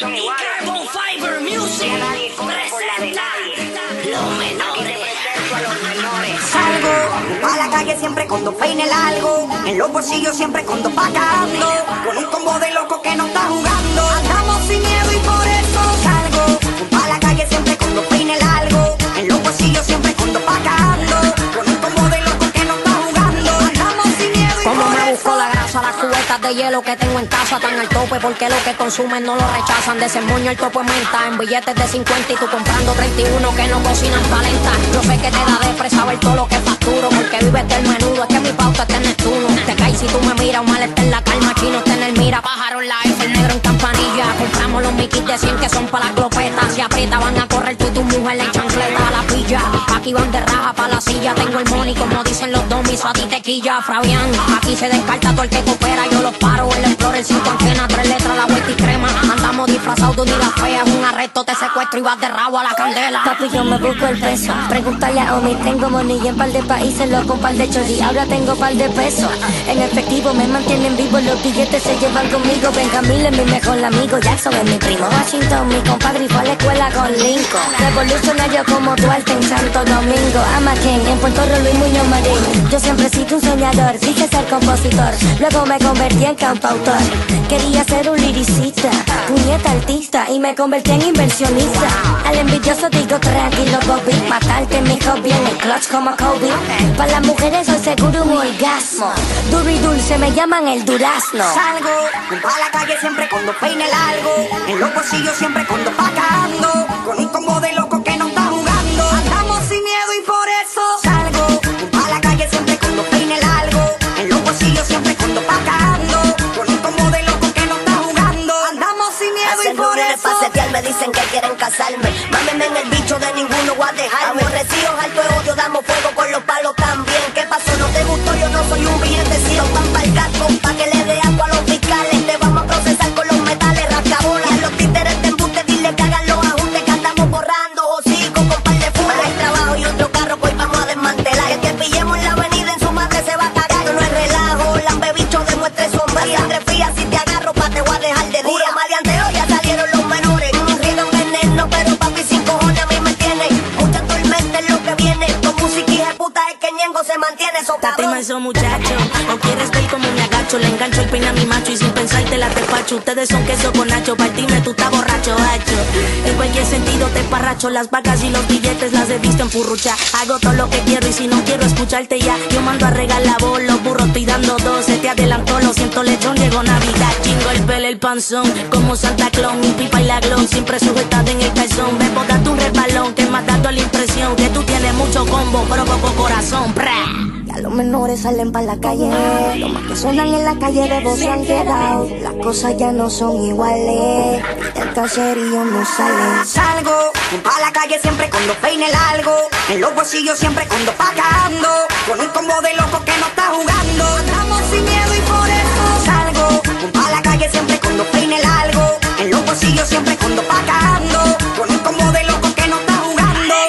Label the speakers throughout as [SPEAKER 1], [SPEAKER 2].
[SPEAKER 1] son iguales.
[SPEAKER 2] Carbon Fiber Music
[SPEAKER 1] Ya nadie come por la de nadie.
[SPEAKER 2] Los
[SPEAKER 1] Aquí
[SPEAKER 2] menores.
[SPEAKER 1] te presento a los menores.
[SPEAKER 3] Salgo a la calle siempre con dos peines largos, en los bolsillos siempre con dos pacando, con un combo de loco que no está jugando. Andamos sin miedo y por eso salgo a la calle siempre con dos peines largos, en los bolsillos siempre con dos pacando, con un combo de loco que no está jugando. Andamos sin miedo y
[SPEAKER 4] Como
[SPEAKER 3] por
[SPEAKER 4] me
[SPEAKER 3] eso
[SPEAKER 4] busco la grasa, las cubetas de hielo que tengo en casa están al tope porque lo que consumen no lo rechazan. Desemboño el topo en menta en billetes de 50 y tú comprando 31 que no cocinan palenta. Yo sé que te da depre saber todo lo que facturo porque vives del menudo, es que mi pauta está en Neptuno. Te caes si tú me miras, un mal está en la calma, chino está en el mira, pájaro en la F, el negro en campanilla. Compramos los miquis de 100 que son para las glopetas, si aprieta van a correr tú y tu mujer en chancleta a la pilla. Aquí van de raja pa' la silla, tengo el money como dicen los domis, a ti te quilla, Fabián. Aquí se descarta todo el que coopera, yo los paro, el Explorer 5 antenas, 3 letras, la vuelta y crema. Andamos disfrazados de unidad fea, es un arresto, te secuestro y vas de rabo a la candela.
[SPEAKER 5] Papi, yo me busco el peso. Pregúntale a Omi, tengo money en par de países, loco, par de chorri. Ahora tengo par de pesos. En efectivo me mantienen vivo, los billetes se llevan conmigo. Benjamín es mi mejor amigo, Jackson es mi primo. Washington, mi compadre, y fue a la escuela con Lincoln. Revolucionario como Duarte en Santo Domingo. Ama King, en Puerto Rico Luis Muñoz Marín. Yo siempre he sido un soñador, quise ser compositor. Luego me convertí en cantautor. Quería ser un liricista, puñeta artista, y me convertí en inversionista. Al envidioso digo tranquilo, Bobby. Matarte mi hobby en el clutch como Kobe. Para las mujeres soy seguro un orgasmo. Duro y dulce me llaman el durazno.
[SPEAKER 3] salgo a la calle siempre con dos peines largos, en los bolsillos siempre con dos pacando, con un combo de loco que no está jugando. Andamos sin miedo y por eso salgo a la calle siempre con dos peines largos, en los bolsillos siempre con dos pacando, con un combo de loco que no está jugando. Andamos sin miedo y
[SPEAKER 5] Hacen
[SPEAKER 3] por
[SPEAKER 5] reuniones
[SPEAKER 3] eso
[SPEAKER 5] pa' setear, me dicen que quieren casarme. Mámenme en el bicho, de ninguno voy a dejarme. Aborrecidos, alto de odio, damos fuego con los palos también. ¿Qué pasó? ¿No te gustó? Yo no soy un billete, si los van pa'l casco, pa' que le dé agua a los fiscales. Te vamos a procesar con los metales, rascabolas. Y a los títeres de embuste, dile que hagan los ajustes que andamos borrando. Hocico con par de fumas. Hay trabajo y otro carro que hoy vamos a desmantelar. El que pillemos en la avenida en su madre se va a cagar. Esto no es relajo, lambe bicho, demuestre sombría. Sangre fría, si te agarro pa' te voy a dejar de día. Puro maleanteo, ya salieron los menores. Riegan veneno, pero papi sin cojones a mí me tiene. Mucha tormenta es lo que viene. Con música y puta es que Ñengo se mantiene. So cabrón.
[SPEAKER 6] Esos muchachos, o quieres ver como me agacho. Le engancho el pin a mi macho y sin pensar te la despacho. Ustedes son queso con nacho, partime tú estás borracho, hacho. En cualquier sentido te parracho. Las vacas y los billetes las he visto en purrucha. Hago todo lo que quiero y si no quiero escucharte ya, yo mando a regalar voz. Los burros estoy dando dos, se te adelantó, lo siento lechón, llegó Navidad. Chingo el pelo, el panzón, como Santa Claus. Mi pipa y la glon, siempre sujetada en el calzón. Bebo, date un resbalón, que más dando la impresión que tú tienes mucho combo, pero poco corazón, pra.
[SPEAKER 5] Ya los menores salen pa' la calle, los más que suenan en la calle de vos se han quedado. Las cosas ya no son iguales, el caserío no sale.
[SPEAKER 3] salgo a la calle siempre con dos peines largos, en los bolsillos siempre con dos pacando, con un combo de loco que no está jugando. Andamos sin miedo y por eso salgo a la calle siempre con dos peines largos, en los bolsillos siempre con dos pacando, con un combo de loco que no está jugando.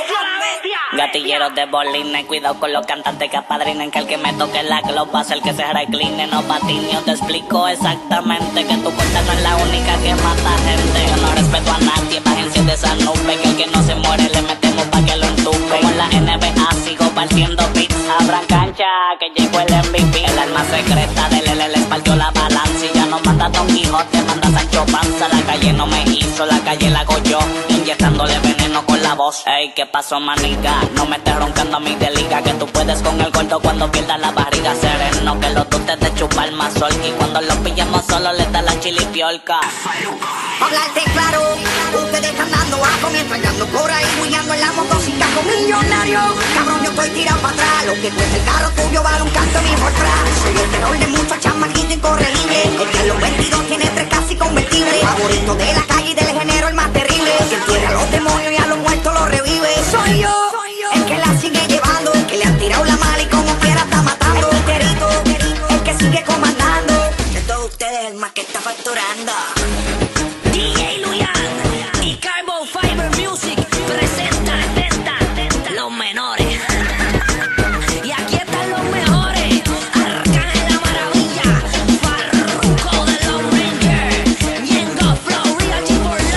[SPEAKER 7] Gatilleros de bolines, cuidado con los cantantes que apadrinen. Que el que me toque la glow va a ser el que se recline. No patine, yo te explico exactamente que tu corta no es la única que mata gente. Yo no respeto a nadie, bájense de esa nube. Que el que no se muere le metemos pa' que lo entupe. Como en la NBA sigo partiendo beats. Abran cancha, que llegó el MVP. El alma secreta del LL les partió la balanza. Y ya no manda Don Quijote, manda Sancho Panza. La calle no me hizo, la calle la hago yo, inyectándole veneno con la voz. Ey, ¿qué pasó, manica? No me estés roncando a mi de liga. Que tú puedes con el gordo cuando pierdas la barriga. Sereno, que los dutes de chupar más sol. Y cuando los pillamos solo le da la chilipiolca.
[SPEAKER 3] Hablarte claro, ustedes están dando asco mientras yo ando por ahí bullando en la motocicleta con millonario. Cabrón, yo estoy tirado para atrás, lo que cuesta el carro tuyo vale un canto mi Fortran. Soy el terror de muchos chamaquitos incorregible, el que a los 22 tiene 3 casi convertibles. Favorito de la calle y del género, el más terrible, que entierra a los demonios y a los muertos los revive. Soy yo, el que la sigue llevando, el que le han tirado la mala y como quiera está matando. El titerito, el que sigue comandando, de todos ustedes el más que está facturando.
[SPEAKER 2] DJ Luyan y Carbon Fiber Music presenta Los Menores. Y aquí están los mejores. Arcángel la Maravilla, Farruko de los Rangers, Ñengo Flow, Real G for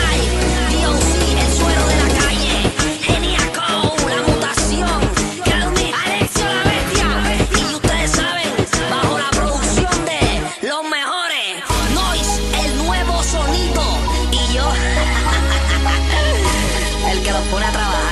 [SPEAKER 2] que los pone a trabajar.